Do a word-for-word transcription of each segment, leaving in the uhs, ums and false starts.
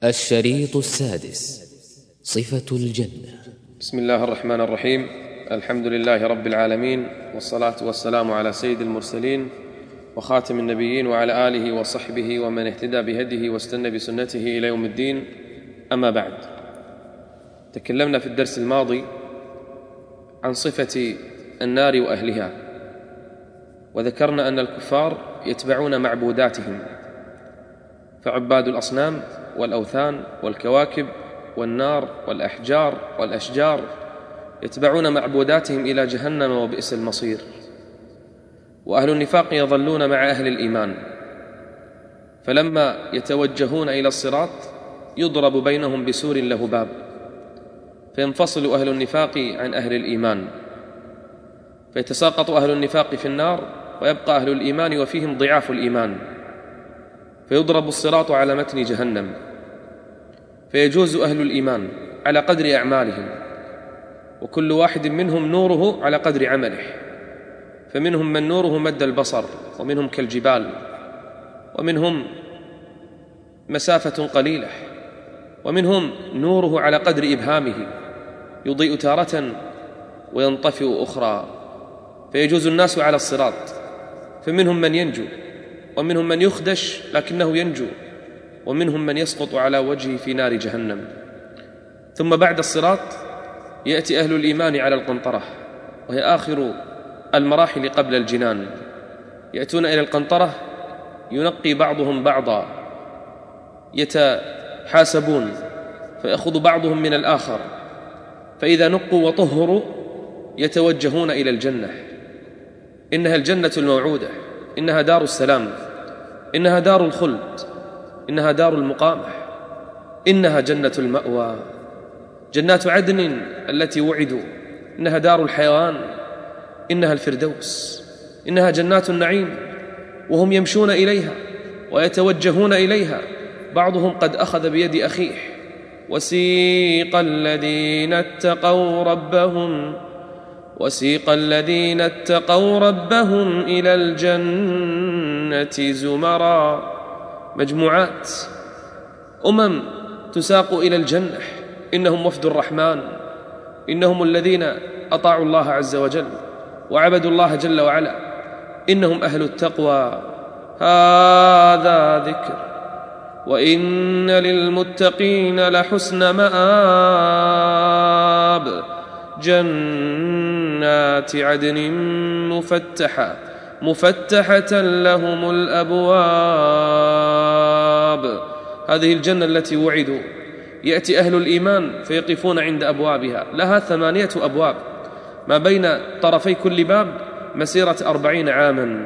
الشريط السادس: صفة الجنة. بسم الله الرحمن الرحيم. الحمد لله رب العالمين، والصلاة والسلام على سيد المرسلين وخاتم النبيين وعلى آله وصحبه ومن اهتدى بهديه واستنى بسنته إلى يوم الدين. أما بعد، تكلمنا في الدرس الماضي عن صفة النار وأهلها، وذكرنا أن الكفار يتبعون معبوداتهم، فعباد الأصنام والأوثان والكواكب والنار والأحجار والأشجار يتبعون معبوداتهم إلى جهنم وبئس المصير. وأهل النفاق يظلون مع أهل الإيمان، فلما يتوجهون إلى الصراط يضرب بينهم بسور له باب، فينفصل أهل النفاق عن أهل الإيمان، فيتساقط أهل النفاق في النار ويبقى أهل الإيمان وفيهم ضعاف الإيمان، فيضرب الصراط على متن جهنم، فيجوز أهل الإيمان على قدر أعمالهم، وكل واحد منهم نوره على قدر عمله، فمنهم من نوره مد البصر، ومنهم كالجبال، ومنهم مسافة قليلة، ومنهم نوره على قدر إبهامه يضيء تارة وينطفئ أخرى، فيجوز الناس على الصراط، فمنهم من ينجو، ومنهم من يخدش لكنه ينجو، ومنهم من يسقط على وجهه في نار جهنم. ثم بعد الصراط يأتي أهل الإيمان على القنطرة، وهي آخر المراحل قبل الجنان. يأتون إلى القنطرة ينقي بعضهم بعضا، يتحاسبون، فيأخذ بعضهم من الآخر، فإذا نقوا وطهروا يتوجهون إلى الجنة. إنها الجنة الموعودة، إنها دار السلام، إنها دار الخلد، إنها دار المقامة، إنها جنة المأوى، جنات عدن التي وعدوا، إنها دار الحيوان، إنها الفردوس، إنها جنات النعيم، وهم يمشون إليها ويتوجهون إليها، بعضهم قد أخذ بيد أخيه. وسيق الذين اتقوا ربهم وسيق الذين اتقوا ربهم إلى الجنة زمرا، مجموعات أمم تساق إلى الجنة، إنهم وفد الرحمن، إنهم الذين أطاعوا الله عز وجل وعبدوا الله جل وعلا، إنهم أهل التقوى. هذا ذكر، وإن للمتقين لحسن مآب، جنات عدن مفتحة مفتحة لهم الأبواب. هذه الجنة التي وعدوا، يأتي أهل الإيمان فيقفون عند أبوابها، لها ثمانية أبواب، ما بين طرفي كل باب مسيرة أربعين عاما.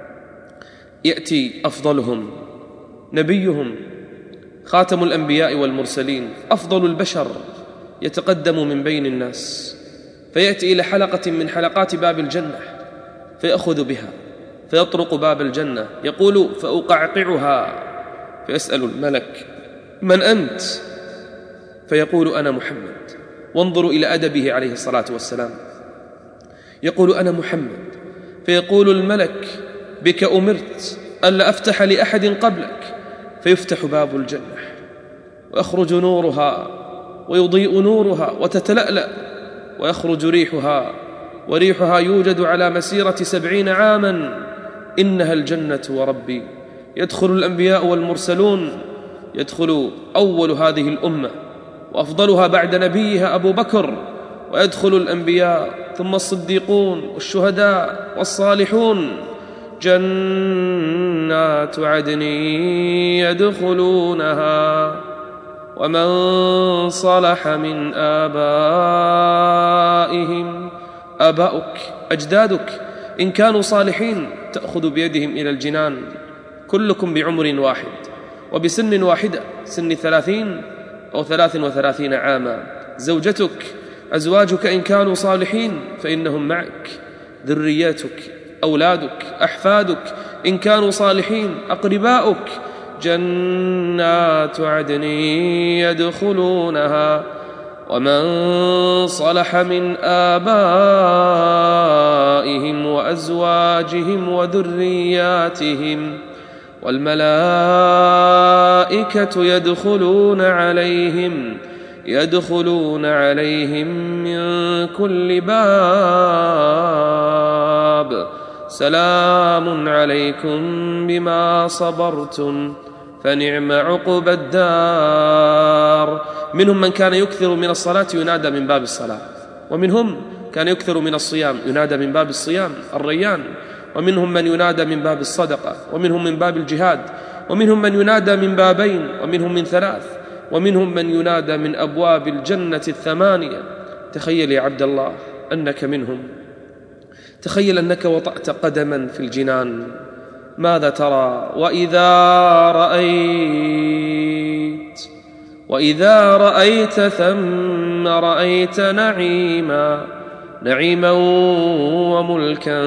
يأتي أفضلهم نبيهم خاتم الأنبياء والمرسلين، أفضل البشر، يتقدم من بين الناس، فيأتي إلى حلقة من حلقات باب الجنة فيأخذ بها، فيطرق باب الجنة، يقول فأقعقعها، فيسأل الملك من أنت؟ فيقول أنا محمد. وانظروا إلى أدبه عليه الصلاة والسلام، يقول أنا محمد، فيقول الملك بك أمرت ألا أفتح لأحد قبلك، فيفتح باب الجنة ويخرج نورها ويضيء نورها وتتلألأ، ويخرج ريحها، وريحها يوجد على مسيرة سبعين عاما. إنها الجنة وربي. يدخل الأنبياء والمرسلون، يدخل أول هذه الأمة وأفضلها بعد نبيها أبو بكر، ويدخل الأنبياء ثم الصديقون والشهداء والصالحون. جنات عدن يدخلونها ومن صلح من آبائهم، آباؤك أجدادك إن كانوا صالحين تأخذ بيدهم إلى الجنان، كلكم بعمر واحد وبسن واحدة، سن ثلاثين أو ثلاث وثلاثين عاما. زوجتك أزواجك إن كانوا صالحين فإنهم معك، ذرياتك أولادك أحفادك إن كانوا صالحين، أقرباؤك. جنات عدن يدخلونها ومن صلح من آبائهم وأزواجهم وذرياتهم والملائكة يدخلون عليهم يدخلون عليهم من كل باب سلام عليكم بما صبرتم فنعم عقبى الدار. منهم من كان يكثر من الصلاة ينادى من باب الصلاة، ومنهم كان يكثر من الصيام ينادى من باب الصيام الريان، ومنهم من ينادى من باب الصدقة، ومنهم من باب الجهاد، ومنهم من ينادى من بابين، ومنهم من ثلاث، ومنهم من ينادى من أبواب الجنة الثمانية. تخيل يا عبد الله أنك منهم، تخيل أنك وطأت قدما في الجنان، ماذا ترى؟ وإذا رأيت وإذا رأيت ثم رأيت نعيما نعيما وملكا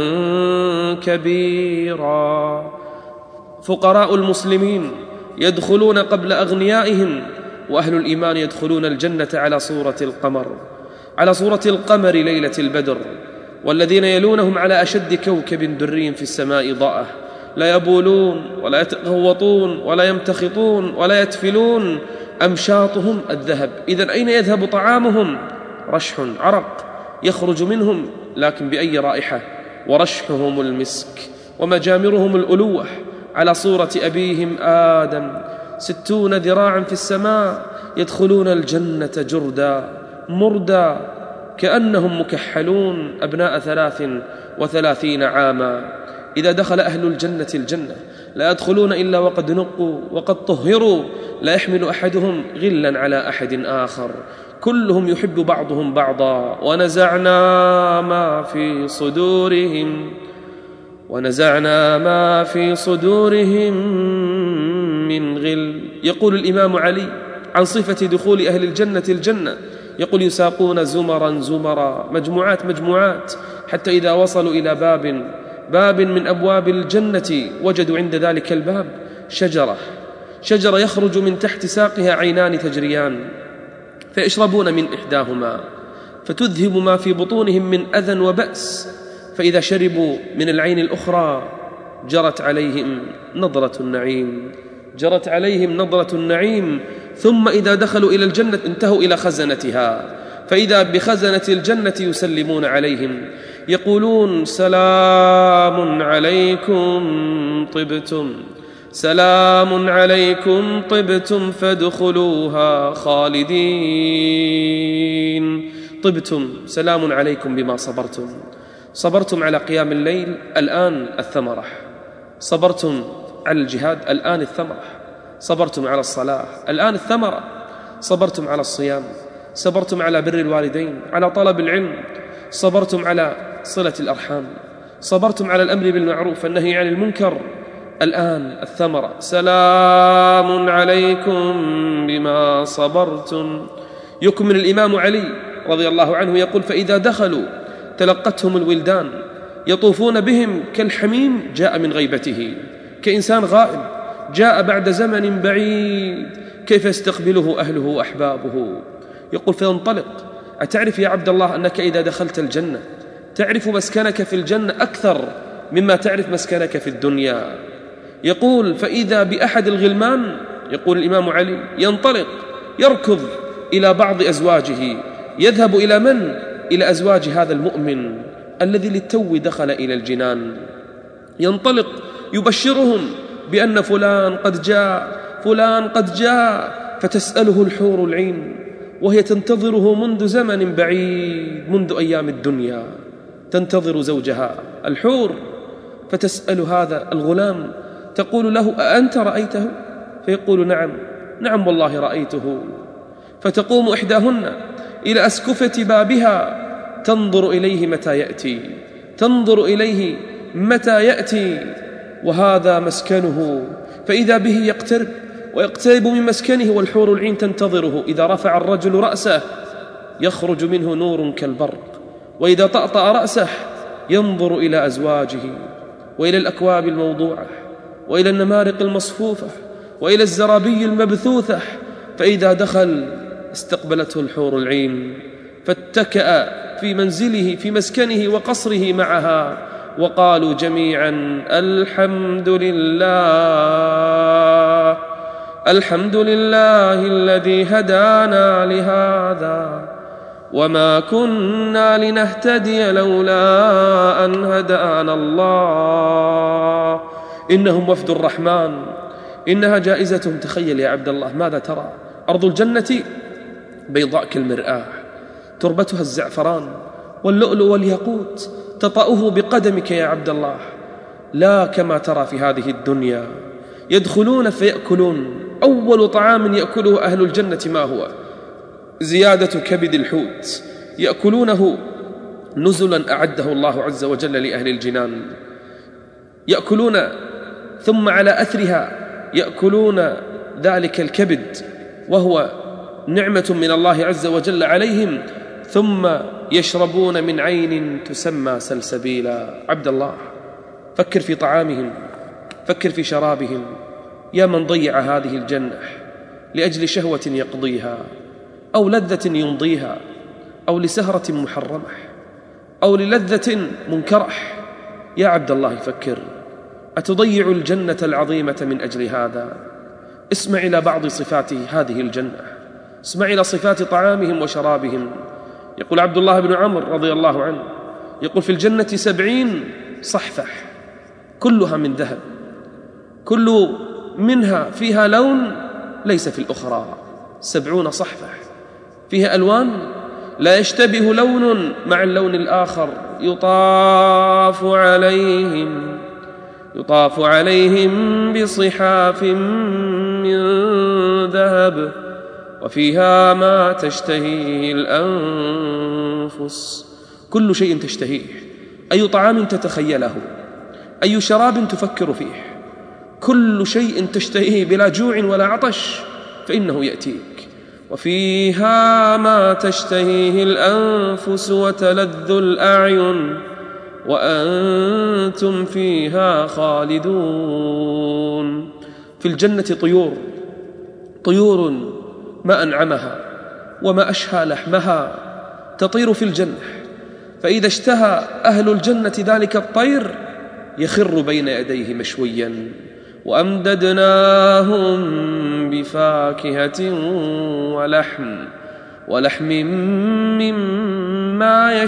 كبيرا. فقراء المسلمين يدخلون قبل أغنيائهم، وأهل الإيمان يدخلون الجنة على صورة القمر على صورة القمر ليلة البدر، والذين يلونهم على أشد كوكب دري في السماء ضاءة، لا يبولون ولا يتغوطون ولا يمتخطون ولا يتفلون، أمشاطهم الذهب. إذن أين يذهب طعامهم؟ رشح عرق يخرج منهم، لكن بأي رائحة؟ ورشحهم المسك، ومجامرهم الألوح على صورة أبيهم آدم، ستون ذراعا في السماء، يدخلون الجنة جردا مردا كأنهم مكحلون أبناء ثلاث وثلاثين عاما. إذا دخل أهل الجنة الجنة لا يدخلون إلا وقد نقوا وقد طهروا، لا يحمل أحدهم غلا على أحد آخر، كلهم يحب بعضهم بعضا. ونزعنا ما في صدورهم ونزعنا ما في صدورهم من غل. يقول الإمام علي عن صفة دخول أهل الجنة الجنة، يقول يساقون زمرا زمرا، مجموعات مجموعات، حتى إذا وصلوا إلى باب باب من أبواب الجنة وجدوا عند ذلك الباب شجرة شجرة يخرج من تحت ساقها عينان تجريان، فيشربون من إحداهما فتذهب ما في بطونهم من أذى وبأس، فإذا شربوا من العين الأخرى جرت عليهم نظرة النعيم جرت عليهم نظرة النعيم. ثم إذا دخلوا إلى الجنة انتهوا إلى خزنتها، فإذا بخزنة الجنة يسلمون عليهم يقولون سلام عليكم طبتم سلام عليكم طبتم فادخلوها خالدين. طبتم، سلام عليكم بما صبرتم. صبرتم على قيام الليل، الآن الثمرة. صبرتم على الجهاد، الآن الثمرة. صبرتم على الصلاة، الآن الثمرة. صبرتم على الصيام، صبرتم على بر الوالدين، على طلب العلم، صبرتم على صلة الأرحام، صبرتم على الأمر بالمعروف والنهي عن المنكر، الآن الثمرة. سلام عليكم بما صبرتم. يكمل الإمام علي رضي الله عنه يقول فإذا دخلوا تلقتهم الولدان يطوفون بهم كالحميم جاء من غيبته، كإنسان غائب جاء بعد زمن بعيد، كيف يستقبله أهله وأحبابه. يقول فينطلق. أتعرف يا عبد الله أنك إذا دخلت الجنة تعرف مسكنك في الجنة أكثر مما تعرف مسكنك في الدنيا. يقول فإذا بأحد الغلمان، يقول الإمام علي، ينطلق يركض إلى بعض أزواجه، يذهب إلى من؟ إلى أزواج هذا المؤمن الذي للتو دخل إلى الجنان. ينطلق يبشرهم بأن فلان قد جاء فلان قد جاء، فتسأله الحور العين وهي تنتظره منذ زمن بعيد، منذ أيام الدنيا تنتظر زوجها الحور، فتسأل هذا الغلام تقول له أأنت رأيته؟ فيقول نعم نعم والله رأيته. فتقوم إحداهن إلى أسكفة بابها تنظر إليه متى يأتي تنظر إليه متى يأتي وهذا مسكنه، فإذا به يقترب ويقترب من مسكنه والحور العين تنتظره. إذا رفع الرجل رأسه يخرج منه نور كالبرق، وإذا طأطأ رأسه ينظر إلى أزواجه وإلى الأكواب الموضوعة وإلى النمارق المصفوفة وإلى الزرابي المبثوثة، فإذا دخل استقبلته الحور العين فاتكأ في منزله في مسكنه وقصره معها، وقالوا جميعا الحمد لله الحمد لله الذي هدانا لهذا وما كنا لنهتدي لولا أن هدانا الله إنهم وفد الرحمن إنها جائزتهم. تخيل يا عبد الله، ماذا ترى؟ أرض الجنة بيضاء كالمرآة، تربتها الزعفران واللؤلؤ والياقوت، تطأه بقدمك يا عبد الله، لا كما ترى في هذه الدنيا. يدخلون فيأكلون، أول طعام يأكله أهل الجنة ما هو؟ زيادة كبد الحوت، يأكلونه نزلا أعده الله عز وجل لأهل الجنان، يأكلون ثم على أثرها يأكلون ذلك الكبد وهو نعمة من الله عز وجل عليهم، ثم يشربون من عين تسمى سلسبيلا. عبد الله، فكر في طعامهم، فكر في شرابهم، يا من ضيع هذه الجنة لأجل شهوة يقضيها أو لذة يمضيها أو لسهرة محرمة أو للذة منكرة. يا عبد الله فكر، أتضيع الجنة العظيمة من أجل هذا؟ اسمع إلى بعض صفات هذه الجنة، اسمع إلى صفات طعامهم وشرابهم. يقول عبد الله بن عمرو رضي الله عنه، يقول في الجنة سبعين صحفة كلها من ذهب، كل منها فيها لون ليس في الأخرى. سبعون صحفة فيها ألوان لا يشتبه لون مع اللون الآخر. يطاف عليهم يطاف عليهم بصحاف من ذهب وفيها ما تشتهيه الأنفس. كل شيء تشتهيه، أي طعام تتخيله، أي شراب تفكر فيه، كل شيء تشتهيه بلا جوع ولا عطش فإنه يأتيك. وفيها ما تشتهيه الأنفس وتلذ الأعين وأنتم فيها خالدون. في الجنة طيور، طيور ما أنعمها وما أشهى لحمها، تطير في الجنة، فإذا اشتهى أهل الجنة ذلك الطير يخر بين يديه مشويا. وأمددناهم بفاكهة ولحم ولحم مما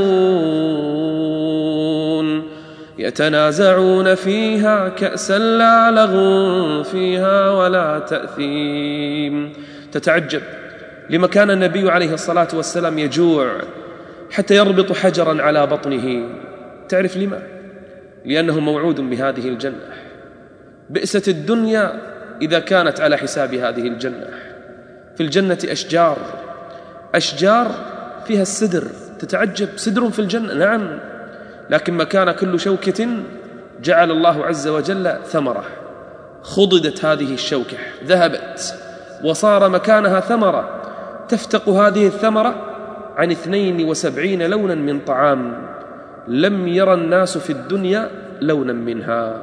يشتهون يتنازعون فيها كأسا لا لغو فيها ولا تأثيم. تتعجب لما كان النبي عليه الصلاة والسلام يجوع حتى يربط حجرا على بطنه. تعرف لما؟ لأنه موعود بهذه الجنة. بئست الدنيا إذا كانت على حساب هذه الجنة. في الجنة أشجار، أشجار فيها السدر. تتعجب، سدر في الجنة، نعم، لكن مكان كل شوكة جعل الله عز وجل ثمرة. خضدت هذه الشوكة، ذهبت وصار مكانها ثمرة. تفتق هذه الثمرة عن اثنين وسبعين لونا من طعام لم يرى الناس في الدنيا لونا منها.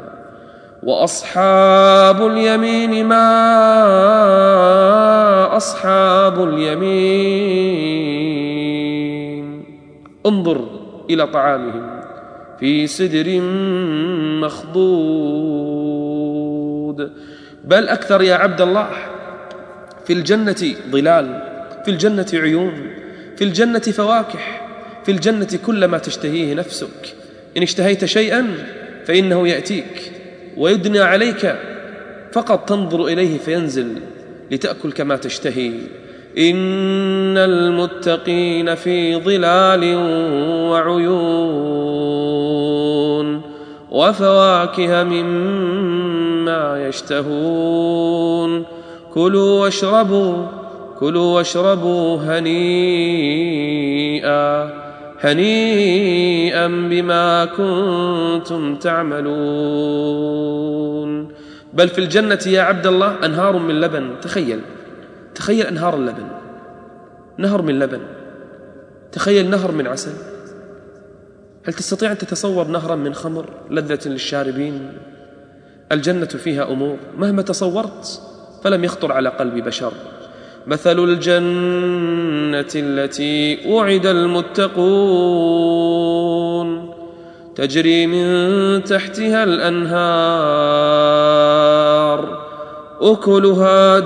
وأصحاب اليمين ما أصحاب اليمين. انظر إلى طعامهم، في سدر مخضود. بل أكثر يا عبد الله، في الجنة ظلال، في الجنة عيون، في الجنة فواكه، في الجنة كل ما تشتهيه نفسك. إن اشتهيت شيئا فإنه يأتيك ويدنى عليك، فقط تنظر إليه فينزل لتأكل كما تشتهي. إن المتقين في ظلال وعيون وفواكه مما يشتهون. كلوا واشربوا كلوا واشربوا هنيئا هنيئا بما كنتم تعملون. بل في الجنة يا عبد الله أنهار من لبن. تخيل تخيل أنهار اللبن، نهر من لبن، تخيل نهر من عسل. هل تستطيع أن تتصور نهرا من خمر لذة للشاربين؟ الجنة فيها أمور مهما تصورت فلم يخطر على قلب بشر. مثل الجنة التي وعد المتقون تجري من تحتها الأنهار أكلها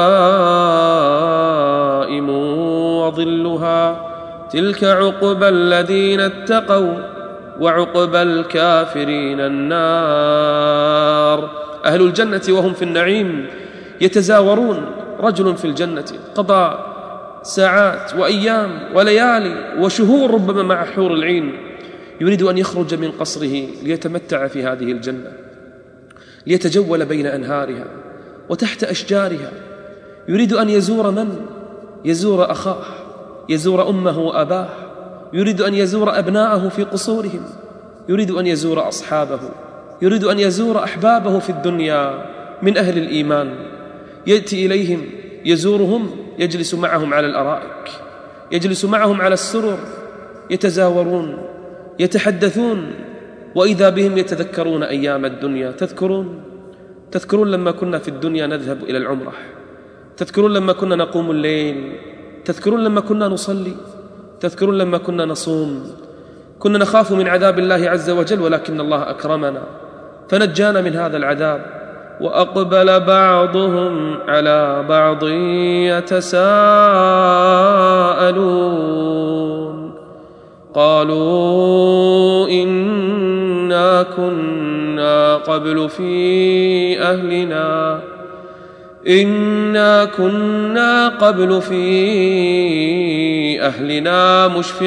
دائم وظلها تلك عقبى الذين اتقوا وعقبى الكافرين النار. أهل الجنة وهم في النعيم يتزاورون. رجل في الجنة قضى ساعات وأيام وليالي وشهور ربما مع حور العين، يريد أن يخرج من قصره ليتمتع في هذه الجنة، ليتجول بين أنهارها وتحت أشجارها. يريد أن يزور من؟ يزور أخاه، يزور أمه وأباه، يريد أن يزور أبناءه في قصورهم، يريد أن يزور أصحابه، يريد أن يزور أحبابه في الدنيا من أهل الإيمان. يأتي إليهم يزورهم، يجلس معهم على الأرائك، يجلس معهم على السرر، يتزاورون يتحدثون، وإذا بهم يتذكرون أيام الدنيا. تذكرون تذكرون لما كنا في الدنيا نذهب إلى العمرة، تذكرون لما كنا نقوم الليل، تذكرون لما كنا نصلي، تذكرون لما كنا نصوم. كنا نخاف من عذاب الله عز وجل، ولكن الله أكرمنا فنجانا من هذا العذاب. وأقبل بعضهم على بعض يتساءلون قالوا إنا كنا قبل في أهلنا إنا كنا قبل في أهلنا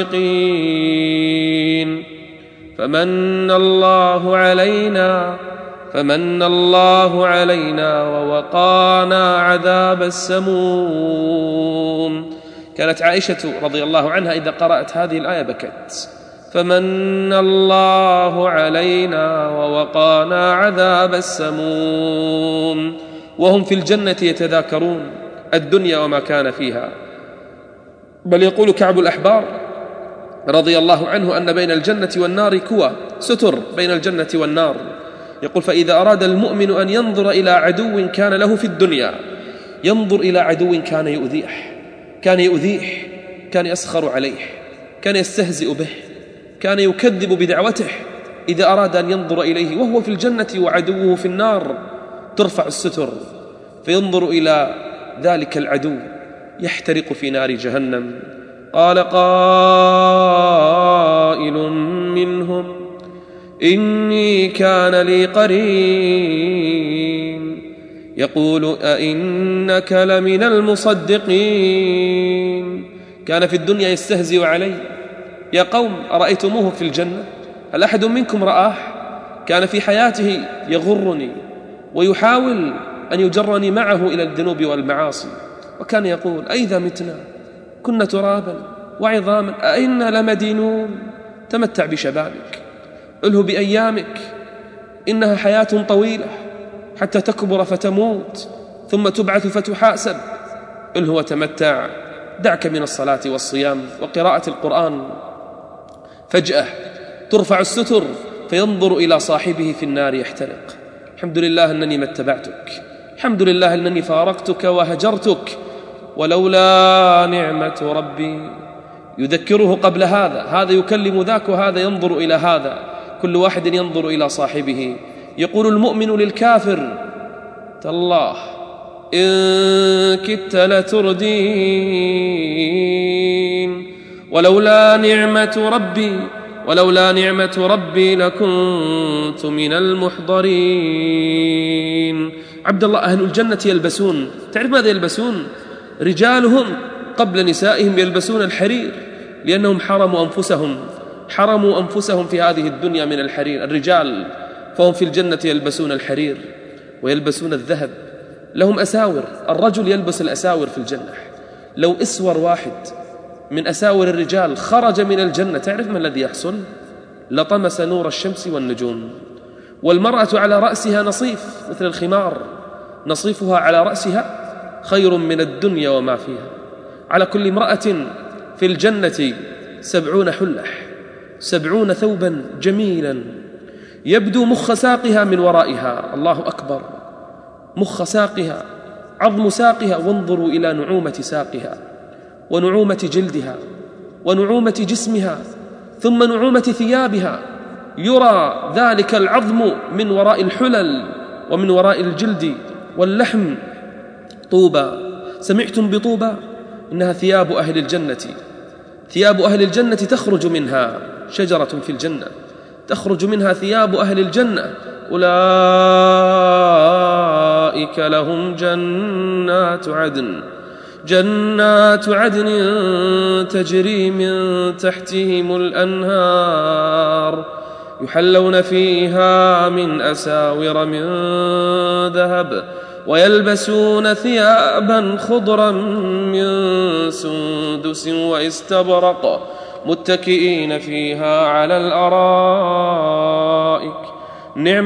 مشفقين فمن الله علينا فمن الله علينا ووقانا عذاب السموم. كانت عائشة رضي الله عنها إذا قرأت هذه الآية بكت. فمن الله علينا ووقانا عذاب السموم. وهم في الجنة يتذاكرون الدنيا وما كان فيها. بل يقول كعب الأحبار رضي الله عنه أن بين الجنة والنار كوى، ستر بين الجنة والنار. يقول فإذا أراد المؤمن أن ينظر إلى عدو كان له في الدنيا، ينظر إلى عدو كان يؤذيه كان يؤذيه كان يسخر عليه، كان يستهزئ به، كان يكذب بدعوته. إذا أراد أن ينظر إليه وهو في الجنة وعدوه في النار، ترفع الستر فينظر إلى ذلك العدو يحترق في نار جهنم. قال قائل منهم إني كان لي قرين يقول أئنك لمن المصدقين. كان في الدنيا يستهزئ علي. يا قوم أرأيتموه في الجنة؟ هل أحد منكم رآه؟ كان في حياته يغرني ويحاول أن يجرني معه إلى الذنوب والمعاصي، وكان يقول أئذا متنا كنا ترابا وعظاما أئنا لمدينون. تمتع بشبابك، أله بأيامك، إنها حياة طويلة حتى تكبر فتموت ثم تبعث فتحاسب. أله وتمتع، دعك من الصلاة والصيام وقراءة القرآن. فجأة ترفع الستر فينظر إلى صاحبه في النار يحترق. الحمد لله أنني ما اتبعتك، الحمد لله أنني فارقتك وهجرتك، ولولا نعمة ربي. يذكره قبل هذا، هذا يكلم ذاك وهذا ينظر إلى هذا، كل واحد ينظر إلى صاحبه. يقول المؤمن للكافر تالله إن كدت لتردين ولولا نعمة ربي ولولا نعمة ربي لكنت من المحضرين. عبد الله أهل الجنة يلبسون، تعرف ماذا يلبسون؟ رجالهم قبل نسائهم يلبسون الحرير، لأنهم حرموا أنفسهم حرموا أنفسهم في هذه الدنيا من الحرير. الرجال فهم في الجنة يلبسون الحرير ويلبسون الذهب، لهم أساور. الرجل يلبس الأساور في الجنة. لو أسور واحد من أساور الرجال خرج من الجنة، تعرف ما الذي يحصل؟ لطمس نور الشمس والنجوم. والمرأة على رأسها نصيف مثل الخمار، نصيفها على رأسها خير من الدنيا وما فيها. على كل امرأة في الجنة سبعون حلح، سبعون ثوبا جميلا، يبدو مخ ساقها من ورائها. الله أكبر، مخ ساقها، عظم ساقها، وانظروا إلى نعومة ساقها ونعومة جلدها ونعومة جسمها ثم نعومة ثيابها. يرى ذلك العظم من وراء الحلل ومن وراء الجلد واللحم. طوبى، سمعتم بطوبى؟ إنها ثياب أهل الجنة، ثياب أهل الجنة تخرج منها شجرة في الجنة، تخرج منها ثياب أهل الجنة. أولئك لهم جنات عدن، جنات عدن تجري من تحتهم الأنهار، يحلون فيها من أساور من ذهب، ويلبسون ثيابا خضرا من سندس واستبرق، متكئين فيها على الأرائك، نعم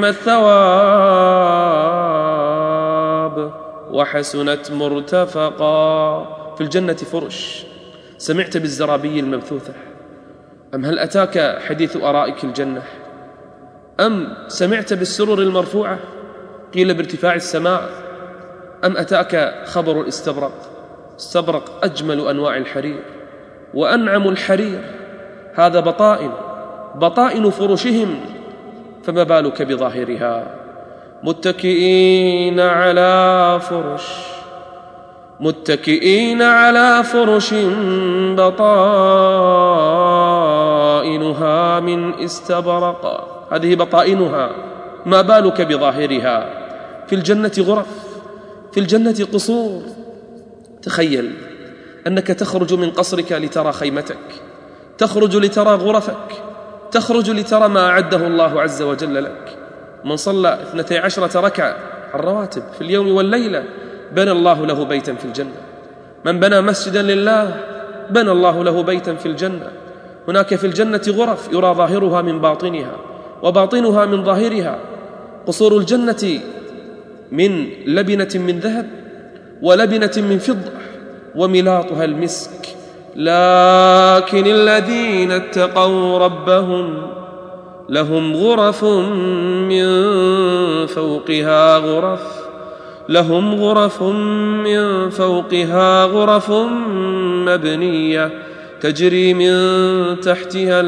الثواب وحسنت مرتفقا. في الجنة فرش. سمعت بالزرابي المبثوثة؟ أم هل أتاك حديث أرائك الجنة؟ أم سمعت بالسرر المرفوعة قيل بارتفاع السماء؟ أم أتاك خبر الاستبرق؟ استبرق أجمل أنواع الحرير وأنعم الحرير، هذا بطائن بطائن فرشهم، فما بالك بظاهرها؟ متكئين على فرش متكئين على فرش بطائنها من استبرق، هذه بطائنها، ما بالك بظاهرها؟ في الجنة غرف، في الجنة قصور. تخيل أنك تخرج من قصرك لترى خيمتك، تخرج لترى غرفك، تخرج لترى ما أعده الله عز وجل لك. من صلى اثنتي عشرة ركعة الرواتب في اليوم والليلة بنى الله له بيتا في الجنة. من بنى مسجدا لله بنى الله له بيتا في الجنة. هناك في الجنة غرف يرى ظاهرها من باطنها وباطنها من ظاهرها. قصور الجنة من لبنة من ذهب ولبنة من فضة وملاطها المسك. لكن الذين اتقوا ربهم لهم غرف من فوقها غرف لهم غرف من فوقها غرف مبنية تجري من تحتها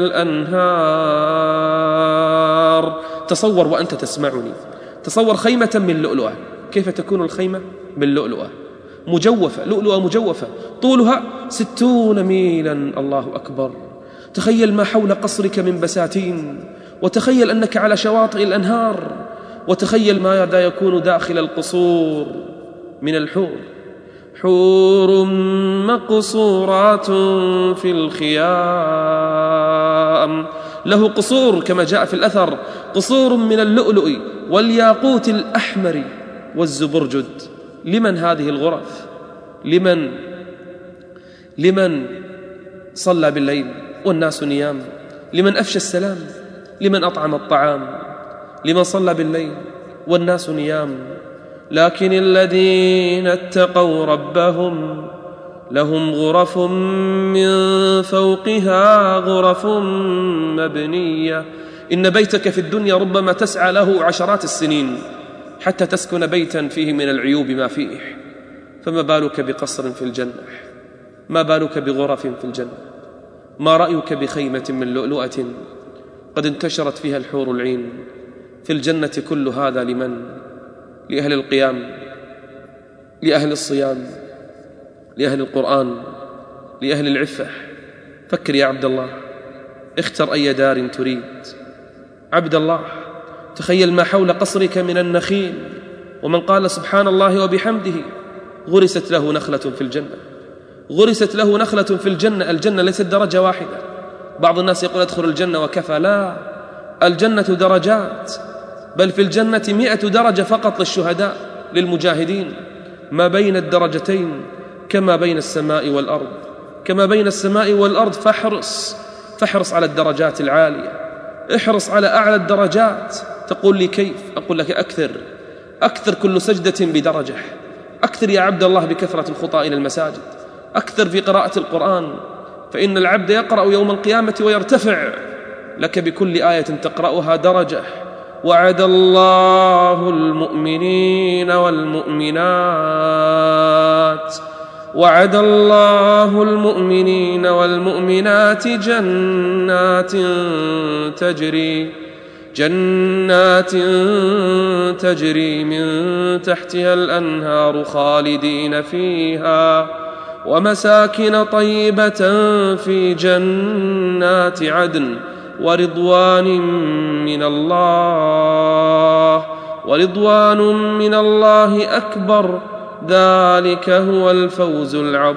الأنهار. تصور وأنت تسمعني، تصور خيمة من لؤلؤة. كيف تكون الخيمة؟ من لؤلؤة مجوفة، لؤلؤة مجوفة طولها ستون ميلا. الله أكبر. تخيل ما حول قصرك من بساتين، وتخيل أنك على شواطئ الأنهار، وتخيل ماذا يكون داخل القصور من الحور. حور مقصورات في الخيام. له قصور كما جاء في الأثر، قصور من اللؤلؤ والياقوت الأحمر والزبرجد. لمن هذه الغرف؟ لمن لمن صلى بالليل والناس نيام، لمن أفشى السلام، لمن أطعم الطعام، لمن صلى بالليل والناس نيام. لكن الذين اتقوا ربهم لهم غرف من فوقها غرف مبنية. إن بيتك في الدنيا ربما تسعى له عشرات السنين حتى تسكن بيتا فيه من العيوب ما فيه، فما بالك بقصر في الجنة؟ ما بالك بغرف في الجنة؟ ما رأيك بخيمة من لؤلؤة قد انتشرت فيها الحور العين؟ في الجنة كل هذا لمن؟ لأهل القيام، لأهل الصيام، لأهل القرآن، لأهل العفة. فكر يا عبد الله، اختر أي دار تريد. عبد الله، تخيل ما حول قصرك من النخيل، ومن قال سبحان الله وبحمده غرست له نخلة في الجنة، غرست له نخلة في الجنة. الجنة ليست درجة واحدة. بعض الناس يقول ادخل الجنة وكفى. لا، الجنة درجات، بل في الجنة مئة درجة فقط للشهداء للمجاهدين. ما بين الدرجتين كما بين السماء والأرض، كما بين السماء والأرض. فاحرص فاحرص على الدرجات العالية، احرص على أعلى الدرجات. تقول لي كيف؟ أقول لك أكثر أكثر كل سجدة بدرجة. أكثر يا عبد الله بكثرة الخطى إلى المساجد، أكثر في قراءة القرآن، فإن العبد يقرأ يوم القيامة ويرتفع لك بكل آية تقرأها درجة. وعد الله المؤمنين والمؤمنات وعد الله المؤمنين والمؤمنات جنات تجري جنات تجري من تحتها الأنهار خالدين فيها ومساكن طيبة في جنات عدن ورضوان من الله ورضوان من الله أكبر ذلك هو الفوز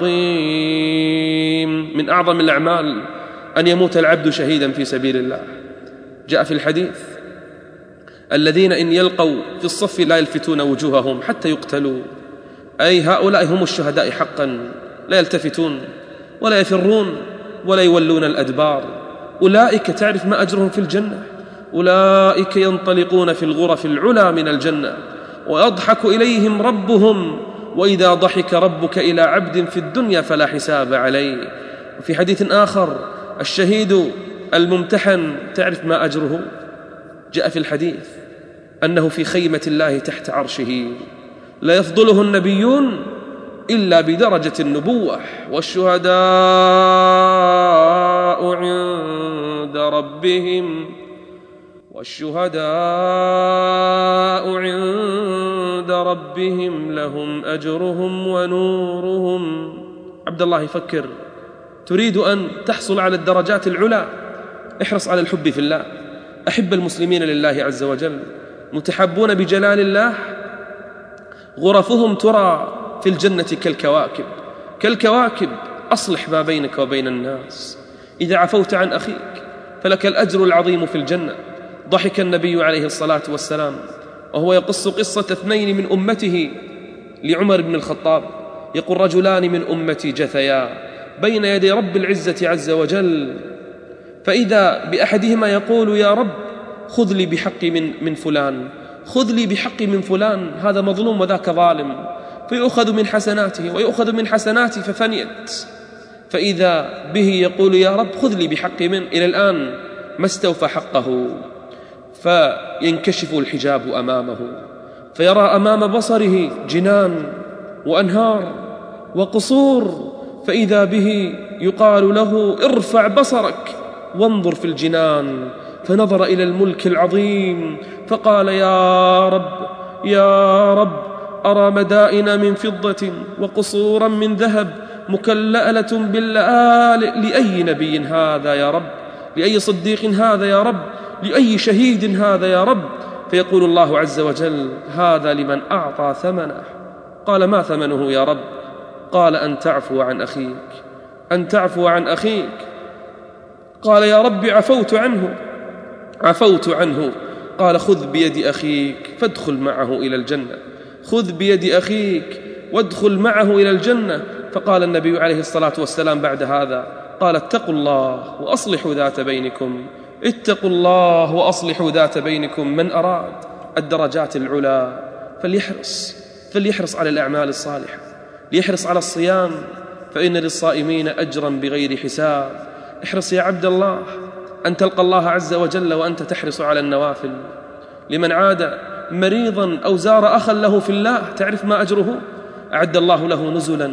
العظيم. من أعظم الأعمال أن يموت العبد شهيدا في سبيل الله. جاء في الحديث: الذين إن يلقوا في الصف لا يلفتون وجوههم حتى يقتلوا، أي هؤلاء هم الشهداء حقا، لا يلتفتون ولا يفرون ولا يولون الأدبار. أولئك تعرف ما أجرهم في الجنة، أولئك ينطلقون في الغرف العلا من الجنة ويضحك إليهم ربهم، وإذا ضحك ربك إلى عبد في الدنيا فلا حساب عليه. وفي حديث آخر: الشهيد الممتحن تعرف ما أجره؟ جاء في الحديث أنه في خيمة الله تحت عرشه لا يفضله النبيون إلا بدرجة النبوة، والشهداء عند ربهم والشهداء عند ربهم لهم أجرهم ونورهم. عبد الله يفكر: تريد أن تحصل على الدرجات العلى، احرص على الحب في الله، أحب المسلمين لله عز وجل، متحبون بجلال الله، غرفهم ترى في الجنة كالكواكب كالكواكب. أصلح ما بينك وبين الناس. إذا عفوت عن أخيك فلك الأجر العظيم في الجنة. ضحك النبي عليه الصلاة والسلام وهو يقص قصة اثنين من أمته لعمر بن الخطاب، يقول: رجلان من أمتي جثيا بين يدي رب العزة عز وجل، فإذا بأحدهما يقول: يا رب خذ لي بحق من, من فلان خذ لي بحق من فلان، هذا مظلوم وذاك ظالم، فيؤخذ من حسناته ويؤخذ من حسناته ففنيت. فإذا به يقول: يا رب خذ لي بحق من، إلى الآن ما استوفى حقه، فينكشف الحجاب أمامه فيرى أمام بصره جنان وأنهار وقصور، فإذا به يقال له: ارفع بصرك وانظر في الجنان، فنظر إلى الملك العظيم فقال: يا رب يا رب أرى مدائن من فضة وقصورا من ذهب مكلألة باللآلئ، لأي نبي هذا يا رب؟ لأي صديق هذا يا رب؟ لأي شهيد هذا يا رب؟ فيقول الله عز وجل: هذا لمن أعطى ثمنه. قال: ما ثمنه يا رب؟ قال: أن تعفو عن أخيك أن تعفو عن أخيك قال: يا رب عفوت عنه عفوت عنه قال: خذ بيد أخيك فادخل معه إلى الجنة خذ بيد أخيك وادخل معه إلى الجنة. فقال النبي عليه الصلاة والسلام بعد هذا، قال: اتقوا الله وأصلحوا ذات بينكم اتقوا الله وأصلحوا ذات بينكم. من أراد الدرجات العلا فليحرص فليحرص على الأعمال الصالحة، ليحرص على الصيام، فإن للصائمين أجرا بغير حساب. احرص يا عبد الله أن تلقى الله عز وجل وأنت تحرص على النوافل. لمن عاد مريضا أو زار أخا له في الله تعرف ما أجره؟ أعد الله له نزلا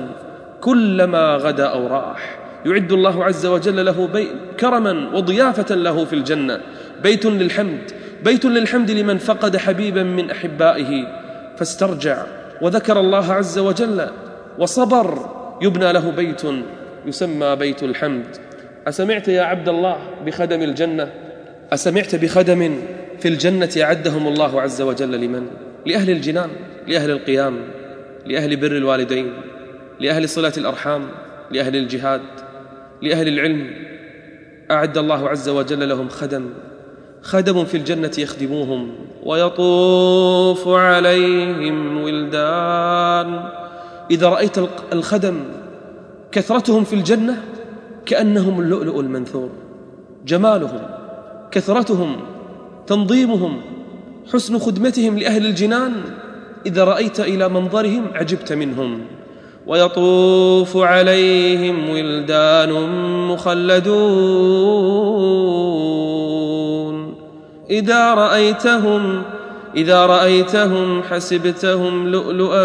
كلما غدا أو راح، يعد الله عز وجل له بيت كرما وضيافة له في الجنة، بيت للحمد بيت للحمد لمن فقد حبيبا من أحبائه فاسترجع وذكر الله عز وجل وصبر، يبنى له بيت يسمى بيت الحمد. أسمعت يا عبد الله بخدم الجنة؟ أسمعت بخدم في الجنة أعدهم الله عز وجل لمن؟ لأهل الجنان، لأهل القيام، لأهل بر الوالدين، لأهل صلة الأرحام، لأهل الجهاد، لأهل العلم. أعد الله عز وجل لهم خدم خدم في الجنة يخدموهم. ويطوف عليهم ولدان. إذا رأيت الخدم كثرتهم في الجنة كأنهم اللؤلؤ المنثور، جمالهم، كثرتهم، تنظيمهم، حسن خدمتهم لأهل الجنان، إذا رأيت إلى منظرهم عجبت منهم. ويطوف عليهم ولدان مخلدون إذا رأيتهم إذا رأيتهم حسبتهم لؤلؤا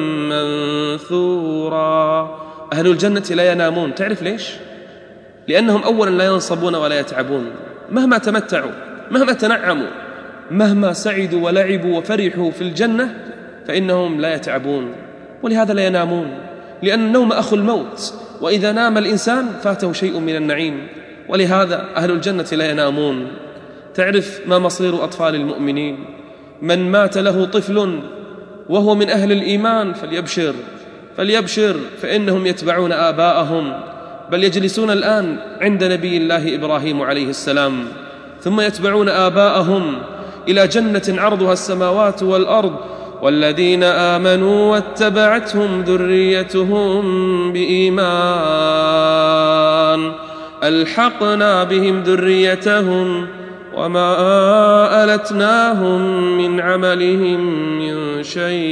منثورا. أهل الجنة لا ينامون، تعرف ليش؟ لأنهم أولا لا ينصبون ولا يتعبون، مهما تمتعوا مهما تنعموا مهما سعدوا ولعبوا وفرحوا في الجنة فإنهم لا يتعبون، ولهذا لا ينامون، لأن النوم أخو الموت، وإذا نام الإنسان فاته شيء من النعيم، ولهذا أهل الجنة لا ينامون. تعرف ما مصير أطفال المؤمنين؟ من مات له طفل وهو من أهل الإيمان فليبشر فليبشر فإنهم يتبعون آباءهم، بل يجلسون الآن عند نبي الله إبراهيم عليه السلام، ثم يتبعون آباءهم إلى جنة عرضها السماوات والأرض، والذين آمنوا واتبعتهم ذريتهم بإيمان ألحقنا بهم ذريتهم وما ألتناهم من عملهم من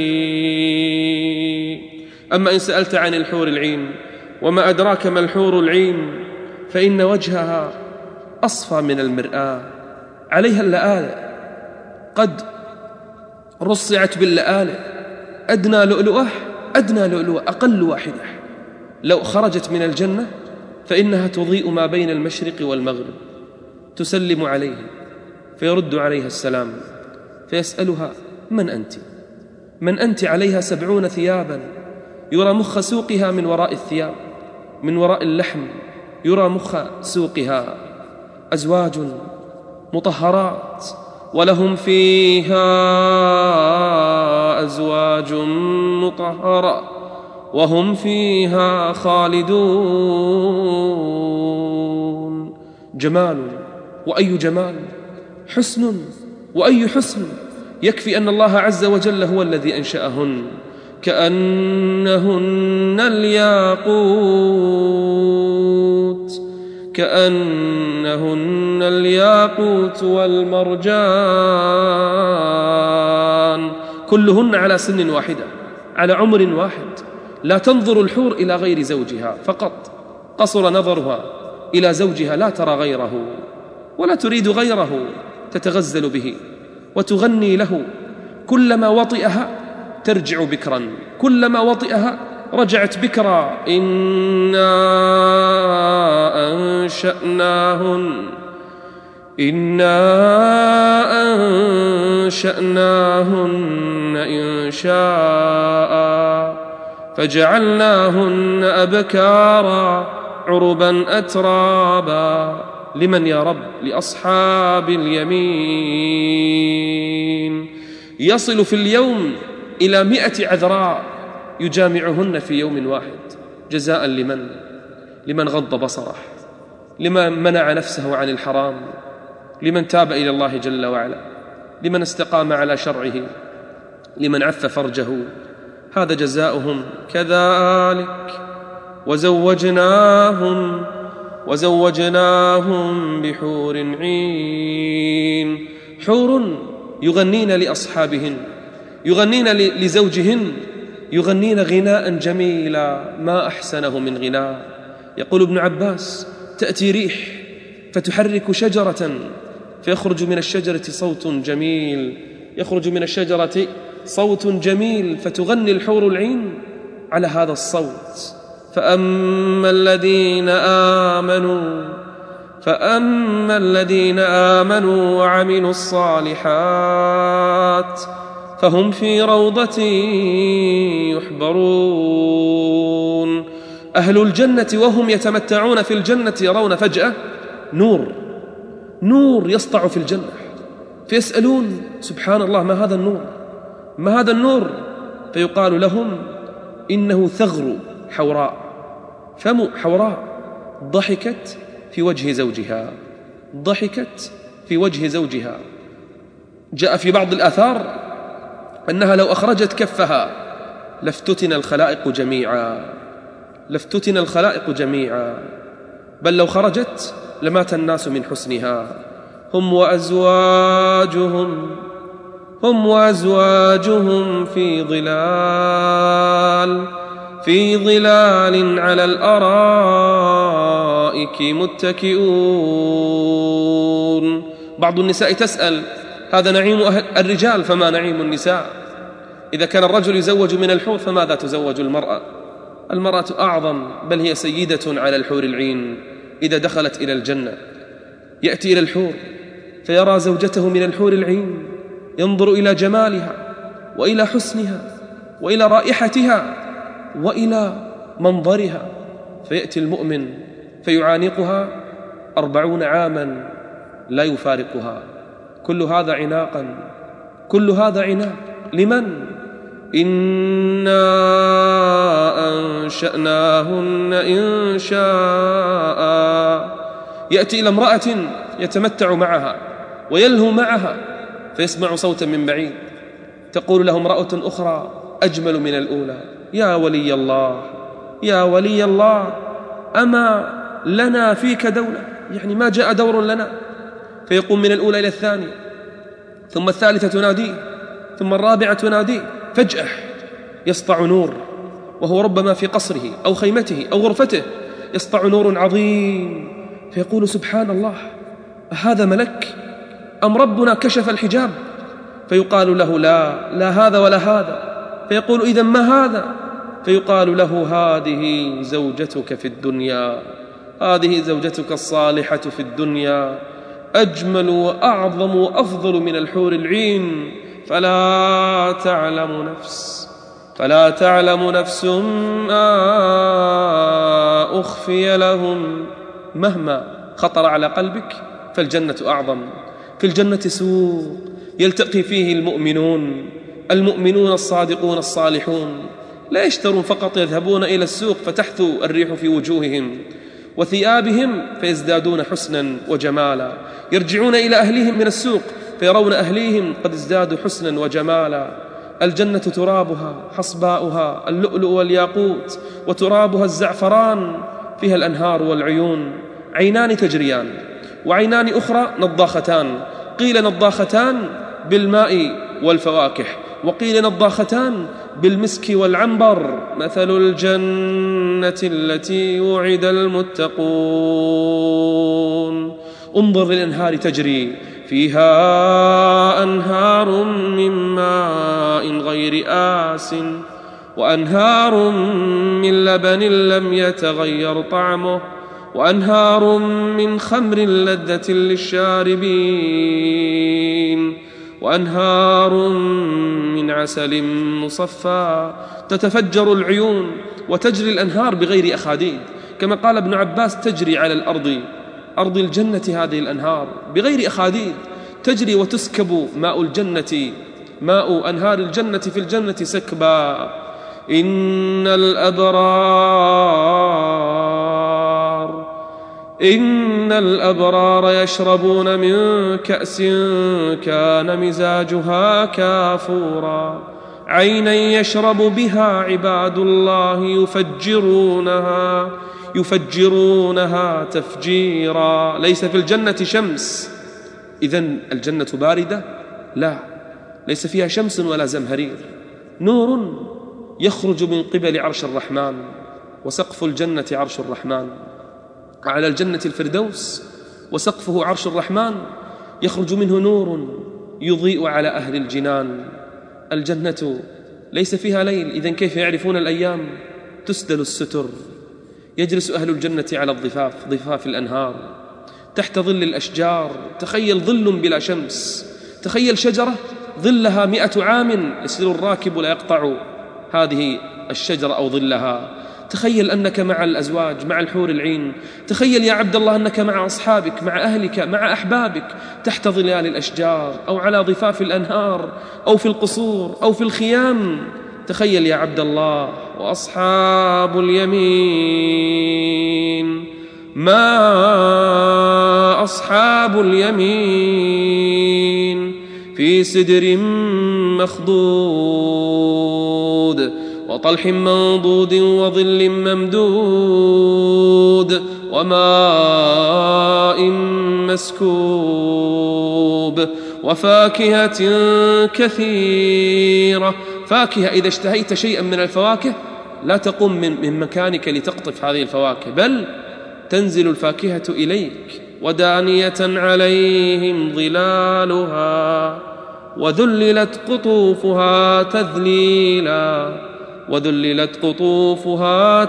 شيء. أما إن سألت عن الحور العين وما أدراك ما الحور العين، فإن وجهها أصفى من المرآة، عليها اللآلئ قد رصعت باللآلئ، أدنى لؤلؤة أدنى لؤلؤة أقل واحدة لو خرجت من الجنة فإنها تضيء ما بين المشرق والمغرب. تسلم عليه فيرد عليها السلام، فيسألها من أنت؟ من أنت؟ عليها سبعون ثيابا، يرى مخ سوقها من وراء الثياب، من وراء اللحم يرى مخ سوقها. أزواج مطهرات، ولهم فيها أزواج مطهرة وهم فيها خالدون. جمال وأي جمال، حسن وأي حسن، يكفي أن الله عز وجل هو الذي أنشأهن، كأنهن الياقوت كأنهن الياقوت والمرجان، كلهن على سن واحدة، على عمر واحد. لا تنظر الحور إلى غير زوجها فقط، قصر نظرها إلى زوجها، لا ترى غيره ولا تريد غيره، تتغزل به وتغني له. كلما وطئها ترجع بكرا، كلما وطئها رجعت بكرا. إنا أنشأناهن إنا أنشأناهن إنشاء فجعلناهن أبكارا عربا أترابا. لمن يا رب؟ لأصحاب اليمين. يصل في اليوم إلى مئة عذراء يجامعهن في يوم واحد، جزاء لمن؟ لمن غض بصره، لمن منع نفسه عن الحرام، لمن تاب إلى الله جل وعلا، لمن استقام على شرعه، لمن عف فرجه. هذا جزاؤهم. كذلك وزوجناهم وزوجناهم بحور عين. حور يغنين لأصحابهن، يغنين لزوجهن، يغنين غناء جميلا ما أحسنه من غناء. يقول ابن عباس: تأتي ريح فتحرك شجرة فيخرج من الشجرة صوت جميل، يخرج من الشجرة صوت جميل، فتغني الحور العين على هذا الصوت. فأما الذين آمنوا فأما الذين آمنوا وعملوا الصالحات فهم في روضة يحبرون. أهل الجنة وهم يتمتعون في الجنة يرون فجأة نور نور يسطع في الجنة، فيسألون: سبحان الله، ما هذا النور؟ ما هذا النور؟ فيقال لهم: إنه ثغر حوراء، فم حوراء ضحكت في وجه زوجها، ضحكت في وجه زوجها. جاء في بعض الآثار أنها لو أخرجت كفها لافتتن الخلائق جميعا، لافتتن الخلائق جميعا، بل لو خرجت لمات الناس من حسنها. هم وأزواجهم هم وأزواجهم في ظلال في ظلال على الأرائك متكئون. بعض النساء تسأل: هذا نعيم الرجال فما نعيم النساء؟ إذا كان الرجل يزوج من الحور فماذا تزوج المرأة؟ المرأة أعظم، بل هي سيدة على الحور العين. إذا دخلت إلى الجنة يأتي إلى الحور فيرى زوجته من الحور العين، ينظر إلى جمالها وإلى حسنها وإلى رائحتها وإلى منظرها، فيأتي المؤمن فيعانقها أربعون عاما لا يفارقها. كل هذا عناقا، كل هذا عناق لمن؟ إنا أنشأناهن إن شاء. يأتي إلى امرأة يتمتع معها ويلهو معها فيسمع صوتا من بعيد، تقول له امرأة أخرى أجمل من الأولى: يا ولي الله، يا ولي الله، أما لنا فيك دولة؟ يعني ما جاء دور لنا. فيقوم من الأولى إلى الثانية، ثم الثالثة تناديه، ثم الرابعة تناديه. فجأة يسطع نور، وهو ربما في قصره أو خيمته أو غرفته، يسطع نور عظيم، فيقول: سبحان الله، أهذا ملك أم ربنا كشف الحجاب؟ فيقال له: لا لا هذا ولا هذا. فيقول: إذن ما هذا؟ فيقال له: هذه زوجتك في الدنيا، هذه زوجتك الصالحة في الدنيا، أجمل وأعظم وأفضل من الحور العين، فلا تعلم نفس فلا تعلم نفس ما أخفي لهم. مهما خطر على قلبك فالجنة أعظم. في الجنة سوق يلتقي فيه المؤمنون المؤمنون الصادقون الصالحون، لا يشترون فقط، يذهبون إلى السوق فتحثو الريح في وجوههم وثيابهم فيزدادون حسنا وجمالا، يرجعون إلى أهليهم من السوق فيرون أهليهم قد ازدادوا حسنا وجمالا. الجنة ترابها حصباؤها اللؤلؤ والياقوت، وترابها الزعفران، فيها الأنهار والعيون، عينان تجريان، وعينان أخرى نضاختان، قيل نضاختان بالماء والفواكه، وقيل نضاختان بالمسك والعنبر. مثل الجنة التي وعد المتقون. انظر للأنهار تجري، فيها أنهار من ماء غير آس، وأنهار من لبن لم يتغير طعمه، وأنهار من خمر لذة للشاربين، وأنهار من عسل مصفى. تتفجر العيون وتجري الأنهار بغير أخاديد، كما قال ابن عباس: تجري على الأرض، أرض الجنة هذه الأنهار بغير أخاديد، تجري وتسكب ماء الجنة، ماء أنهار الجنة في الجنة سكبا. إن الأبرار إن الأبرار يشربون من كأس كان مزاجها كافورا، عينا يشرب بها عباد الله يفجرونها يفجرونها تفجيرا. ليس في الجنة شمس، إذن الجنة باردة؟ لا، ليس فيها شمس ولا زمهرير، نور يخرج من قبل عرش الرحمن، وسقف الجنة عرش الرحمن. على الجنة الفردوس وسقفه عرش الرحمن، يخرج منه نور يضيء على أهل الجنان. الجنة ليس فيها ليل، إذن كيف يعرفون الأيام؟ تسدل الستر، يجلس أهل الجنة على الضفاف، ضفاف الأنهار، تحت ظل الأشجار. تخيل ظل بلا شمس، تخيل شجرة ظلها مئة عام يسير الراكب لا يقطع هذه الشجرة أو ظلها. تخيل أنك مع الأزواج، مع الحور العين. تخيل يا عبد الله أنك مع أصحابك، مع أهلك، مع أحبابك، تحت ظلال الأشجار أو على ضفاف الأنهار أو في القصور أو في الخيام. تخيل يا عبد الله. وأصحاب اليمين ما أصحاب اليمين، في سدر مخضود، وطلح منضود، وظل ممدود، وماء مسكوب، وفاكهة كثيرة. فاكهة، إذا اشتهيت شيئا من الفواكه لا تقوم من, من مكانك لتقطف هذه الفواكه، بل تنزل الفاكهة إليك. ودانية عليهم ظلالها، وذللت قطوفها تذليلا، وذللت قطوفها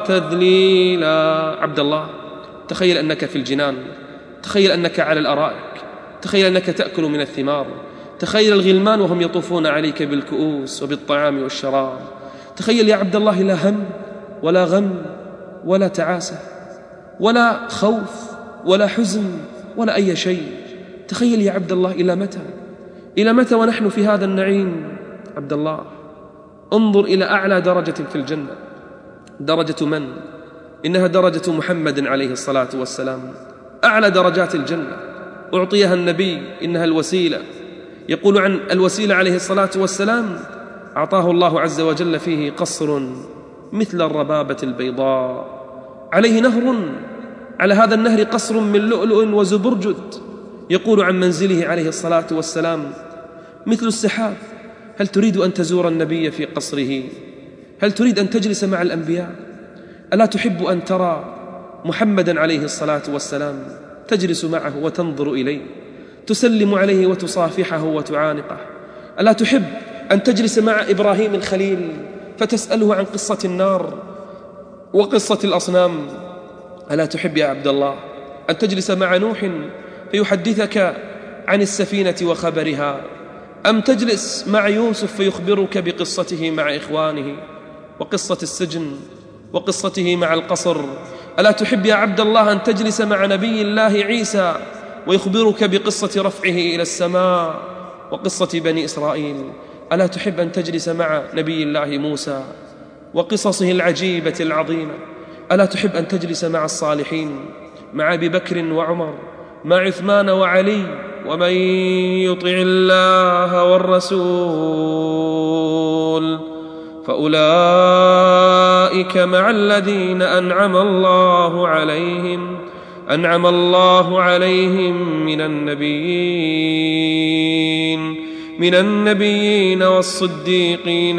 تذليلا. عبد الله، تخيل أنك في الجنان، تخيل أنك على الأرائك، تخيل أنك تأكل من الثمار، تخيل الغلمان وهم يطوفون عليك بالكؤوس وبالطعام والشراب. تخيل يا عبد الله لا هم ولا غم ولا تعاسة ولا خوف ولا حزن ولا أي شيء. تخيل يا عبد الله إلى متى؟ إلى متى ونحن في هذا النعيم؟ عبد الله انظر إلى أعلى درجة في الجنة. درجة من؟ إنها درجة محمد عليه الصلاة والسلام، أعلى درجات الجنة أعطيها النبي، إنها الوسيلة. يقول عن الوسيلة عليه الصلاة والسلام: أعطاه الله عز وجل فيه قصر مثل الربابة البيضاء، عليه نهر، على هذا النهر قصر من لؤلؤ وزبرجد. يقول عن منزله عليه الصلاة والسلام: مثل السحاب. هل تريد أن تزور النبي في قصره؟ هل تريد أن تجلس مع الأنبياء؟ ألا تحب أن ترى محمدا عليه الصلاة والسلام تجلس معه وتنظر إليه، تسلم عليه وتصافحه وتعانقه؟ ألا تحب أن تجلس مع إبراهيم الخليل فتسأله عن قصة النار وقصة الأصنام؟ ألا تحب يا عبد الله أن تجلس مع نوح فيحدثك عن السفينة وخبرها؟ أم تجلس مع يوسف فيخبرك بقصته مع إخوانه وقصة السجن وقصته مع القصر؟ ألا تحب يا عبد الله أن تجلس مع نبي الله عيسى ويخبرك بقصة رفعه إلى السماء وقصة بني إسرائيل؟ ألا تحب أن تجلس مع نبي الله موسى وقصصه العجيبة العظيمة؟ ألا تحب أن تجلس مع الصالحين، مع أبي بكر وعمر، مع عثمان وعلي؟ ومن يطع الله والرسول فأولئك مع الذين أنعم الله عليهم أنعم الله عليهم من النبيين من النبيين والصديقين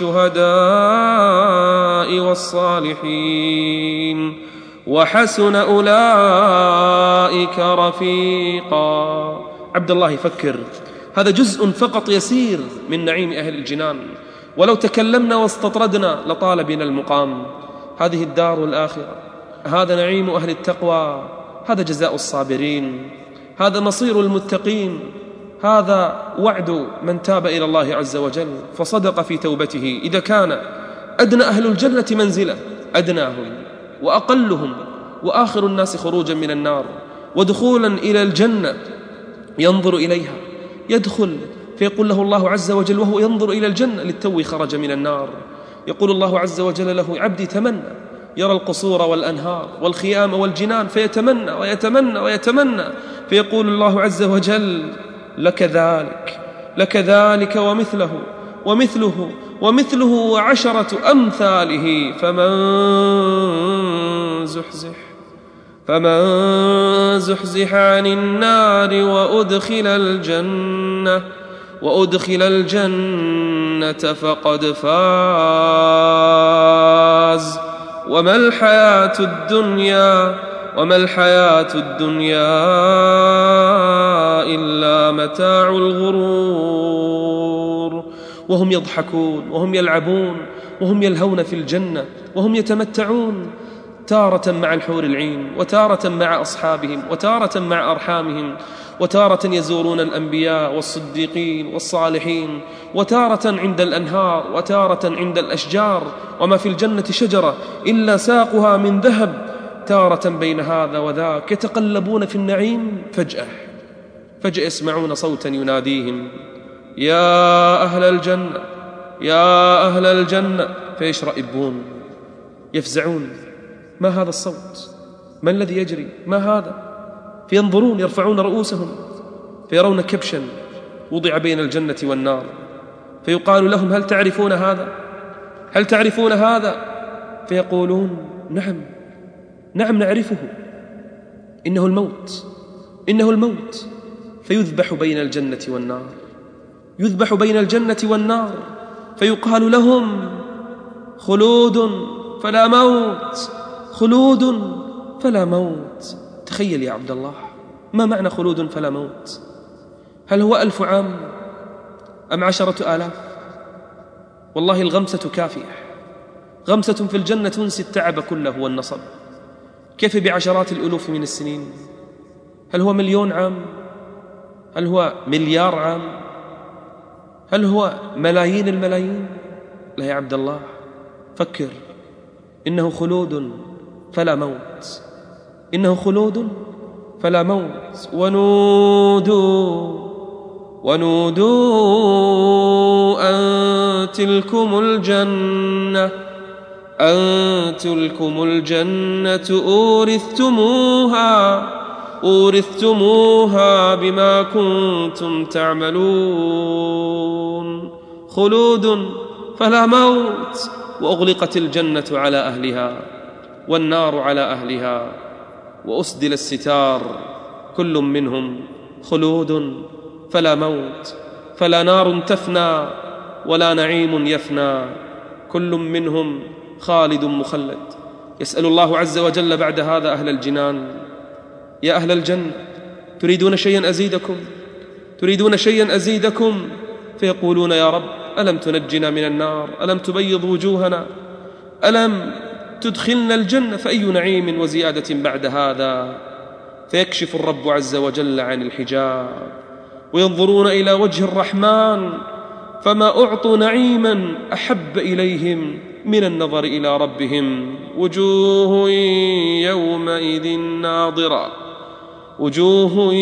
والشهداء والصالحين، وحسن أولئك رفيقا. عبد الله فكر، هذا جزء فقط يسير من نعيم أهل الجنان، ولو تكلمنا واستطردنا لطال بنا المقام. هذه الدار الآخرة، هذا نعيم أهل التقوى، هذا جزاء الصابرين، هذا مصير المتقين، هذا وعد من تاب إلى الله عز وجل فصدق في توبته. إذا كان أدنى أهل الجنة منزلة، أدناهم وأقلهم وآخر الناس خروجا من النار ودخولا إلى الجنة ينظر إليها، يدخل فيقول له الله عز وجل وهو ينظر إلى الجنة: للتو خرج من النار. يقول الله عز وجل له: عبدي تمنى، يرى القصور والأنهار والخيام والجنان فيتمنى ويتمنى ويتمنى، فيقول الله عز وجل: لك ذلك لك ذلك ومثله ومثله ومثله وعشرة أمثاله، فمن زحزح فمن زحزح عن النار وأدخل الجنة وأدخل الجنة فقد فاز، وما الحياة الدنيا وما الحياة الدنيا إلا متاع الغرور. وهم يضحكون وهم يلعبون وهم يلهون في الجنة وهم يتمتعون، تارة مع الحور العين، وتارة مع أصحابهم، وتارة مع أرحامهم، وتارة يزورون الأنبياء والصديقين والصالحين، وتارة عند الأنهار، وتارة عند الأشجار، وما في الجنة شجرة إلا ساقها من ذهب، تارة بين هذا وذاك، يتقلبون في النعيم. فجأة فجأة يسمعون صوتا يناديهم: يا أهل الجنة يا أهل الجنة، فيشرئبون يفزعون: ما هذا الصوت؟ ما الذي يجري؟ ما هذا؟ فينظرون، يرفعون رؤوسهم فيرون كبشا وضع بين الجنة والنار، فيقال لهم: هل تعرفون هذا؟ هل تعرفون هذا؟ فيقولون: نعم نعم نعرفه، إنه الموت إنه الموت. فيذبح بين الجنة والنار، يذبح بين الجنة والنار، فيقال لهم: خلود فلا موت خلود فلا موت. تخيل يا عبد الله، ما معنى خلود فلا موت؟ هل هو ألف عام أم عشرة آلاف؟ والله الغمسة كافية، غمسة في الجنة تنسي التعب كله والنصب. كيف بعشرات الألوف من السنين؟ هل هو مليون عام هل هو مليار عام؟ هل هو ملايين الملايين؟ لا يا عبد الله، فكر، إنه خلود فلا موت، إنه خلود فلا موت. ونودوا ونودوا أن تلكم الجنة أن تلكم الجنة أورثتموها أورثتموها بما كنتم تعملون. خلود فلا موت، وأغلقت الجنة على أهلها والنار على أهلها، وأسدل الستار، كل منهم خلود فلا موت، فلا نار تفنى ولا نعيم يفنى، كل منهم خالد مخلد. يسأل الله عز وجل بعد هذا أهل الجنان: يا أهل الجنة، تريدون شيئا أزيدكم؟ تريدون شيئا أزيدكم؟ فيقولون: يا رب، ألم تنجنا من النار؟ ألم تبيض وجوهنا؟ ألم تدخلنا الجنة؟ فأي نعيم وزيادة بعد هذا؟ فيكشف الرب عز وجل عن الحجاب وينظرون إلى وجه الرحمن، فما أعطوا نعيما أحب إليهم من النظر إلى ربهم. وجوه يومئذ ناظرة وجوه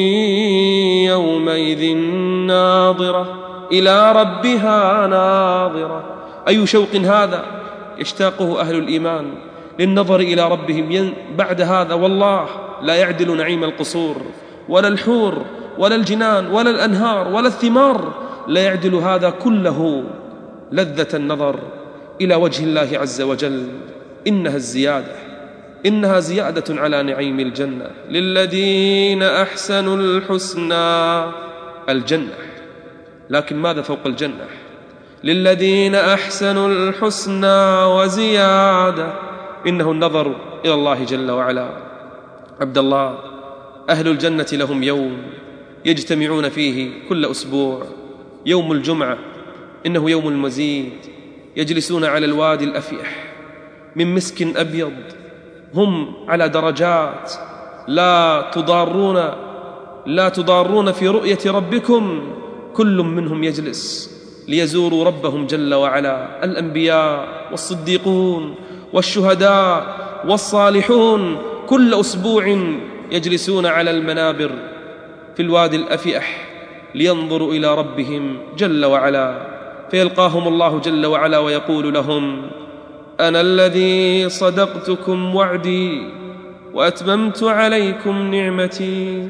يومئذ ناظرة إلى ربها ناظرة. أي شوق هذا يشتاقه أهل الإيمان للنظر إلى ربهم بعد هذا. والله لا يعدل نعيم القصور ولا الحور ولا الجنان ولا الأنهار ولا الثمار، لا يعدل هذا كله لذة النظر إلى وجه الله عز وجل. إنها الزيادة إنها زيادة على نعيم الجنة. للذين أحسنوا الحسنى، الجنة، لكن ماذا فوق الجنة؟ للذين أحسنوا الحسنى وزيادة. إنه النظر إلى الله جل وعلا. عبد الله، أهل الجنة لهم يوم يجتمعون فيه كل أسبوع، يوم الجمعة، إنه يوم المزيد. يجلسون على الوادي الأفيح من مسك أبيض، هم على درجات، لا تضارون لا تضارون في رؤية ربكم. كل منهم يجلس ليزوروا ربهم جل وعلا. الأنبياء والصديقون والشهداء والصالحون كل أسبوع يجلسون على المنابر في الوادي الأفيح لينظروا إلى ربهم جل وعلا. فيلقاهم الله جل وعلا ويقول لهم: أنا الذي صدقتكم وعدي وأتممت عليكم نعمتي،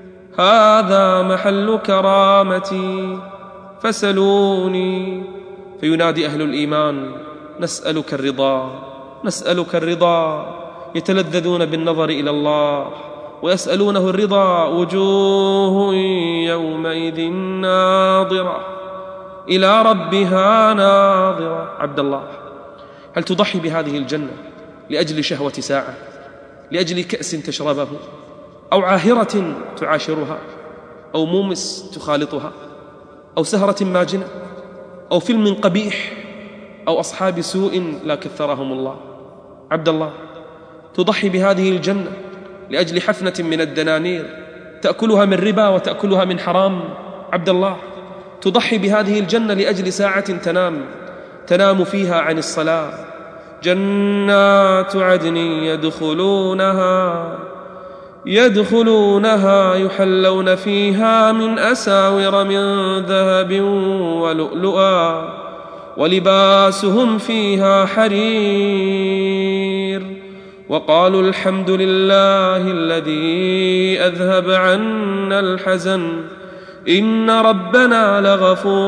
هذا محل كرامتي فسلوني. فينادي أهل الإيمان: نسألك الرضا نسألك الرضا. يتلذذون بالنظر إلى الله ويسألونه الرضا. وجوه يومئذ ناظرة إلى ربها ناظرة. عبد الله، هل تضحي بهذه الجنة لأجل شهوة ساعة، لأجل كأس تشربه، أو عاهرة تعاشرها، أو مومس تخالطها، أو سهرة ماجنة، أو فيلم قبيح، أو أصحاب سوء لا كثرهم الله؟ عبد الله، تضحي بهذه الجنة لأجل حفنة من الدنانير تأكلها من ربا وتأكلها من حرام؟ عبد الله، تضحي بهذه الجنة لأجل ساعة تنام تنام فيها عن الصلاة. جنات عدن يدخلونها يدخلونها يحلون فيها من أساور من ذهب ولؤلؤا ولباسهم فيها حرير. وقالوا الحمد لله الذي أذهب عنا الحزن إن ربنا لغفور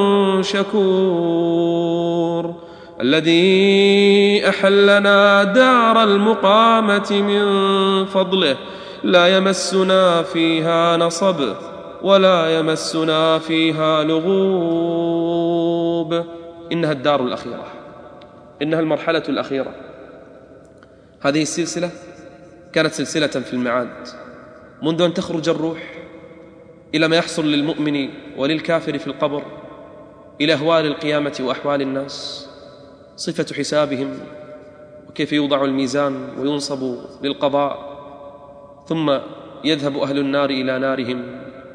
شكور، الذي أحلنا دار المقامة من فضله لا يمسنا فيها نصب ولا يمسنا فيها لغوب. إنها الدار الأخيرة، إنها المرحلة الأخيرة. هذه السلسلة كانت سلسلة في المعاد، منذ أن تخرج الروح إلى ما يحصل للمؤمن وللكافر في القبر، إلى أهوال القيامة وأحوال الناس، صفة حسابهم، وكيف يوضع الميزان وينصب للقضاء، ثم يذهب أهل النار إلى نارهم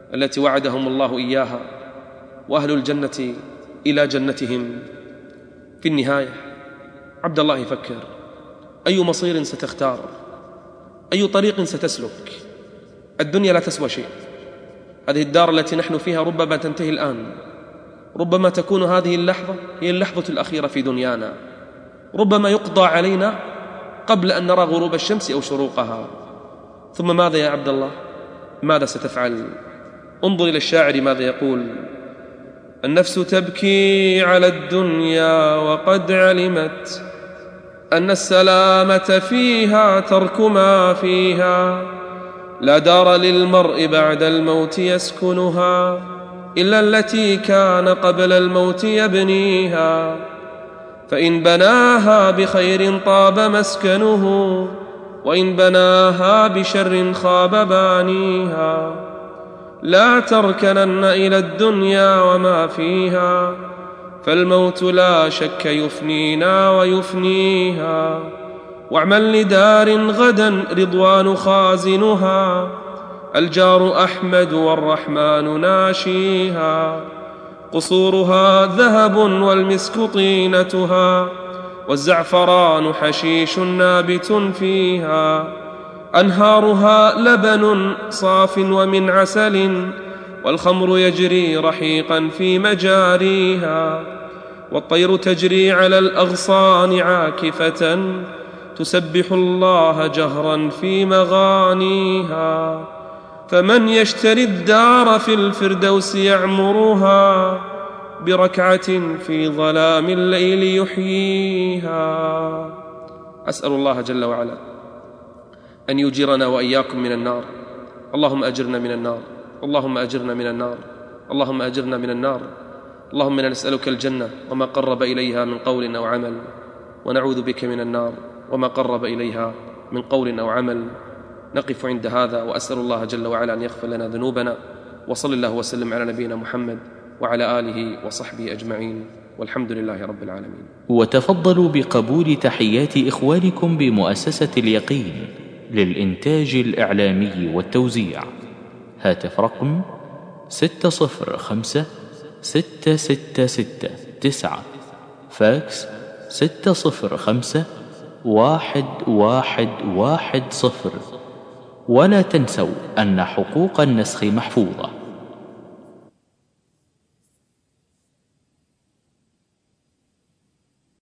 التي وعدهم الله إياها، وأهل الجنة إلى جنتهم. في النهاية عبد الله فكر: أي مصير ستختار؟ أي طريق ستسلك؟ الدنيا لا تسوى شيء. هذه الدار التي نحن فيها ربما تنتهي الآن، ربما تكون هذه اللحظة هي اللحظة الأخيرة في دنيانا، ربما يقضى علينا قبل أن نرى غروب الشمس أو شروقها. ثم ماذا يا عبد الله؟ ماذا ستفعل؟ انظر إلى الشاعر ماذا يقول: النفس تبكي على الدنيا وقد علمت أن السلامة فيها ترك ما فيها، لا دار للمرء بعد الموت يسكنها إلا التي كان قبل الموت يبنيها، فإن بناها بخير طاب مسكنه، وإن بناها بشر خاب بانيها. لا تركنن إلى الدنيا وما فيها، فالموت لا شك يفنينا ويفنيها. واعمل لدار غدا رضوان خازنها، الجار أحمد والرحمن ناشيها. قصورها ذهب والمسك طينتها، والزعفران حشيش نابت فيها. أنهارها لبن صاف ومن عسل، والخمر يجري رحيقا في مجاريها. والطير تجري على الأغصان عاكفة، تسبح الله جهرا في مغانيها. فمن يشتري الدار في الفردوس يعمرها، بركعة في ظلام الليل يحييها. أسأل الله جل وعلا أن يجيرنا وإياكم من النار. اللهم أجرنا من النار، اللهم أجرنا من النار، اللهم أجرنا من النار. اللهم إنا نسألك الجنة وما قرب إليها من قول أو عمل، ونعوذ بك من النار وما قرب إليها من قول أو عمل. نقف عند هذا، وأسأل الله جل وعلا أن يغفر لنا ذنوبنا، وصلى الله وسلم على نبينا محمد وعلى آله وصحبه أجمعين، والحمد لله رب العالمين. وتفضلوا بقبول تحيات إخوانكم بمؤسسة اليقين للإنتاج الإعلامي والتوزيع. هاتف رقم ستة صفر خمسة ستة ستة ستة تسعة، فاكس ستة صفر خمسة واحد واحد واحد صفر. ولا تنسوا أن حقوق النسخ محفوظة.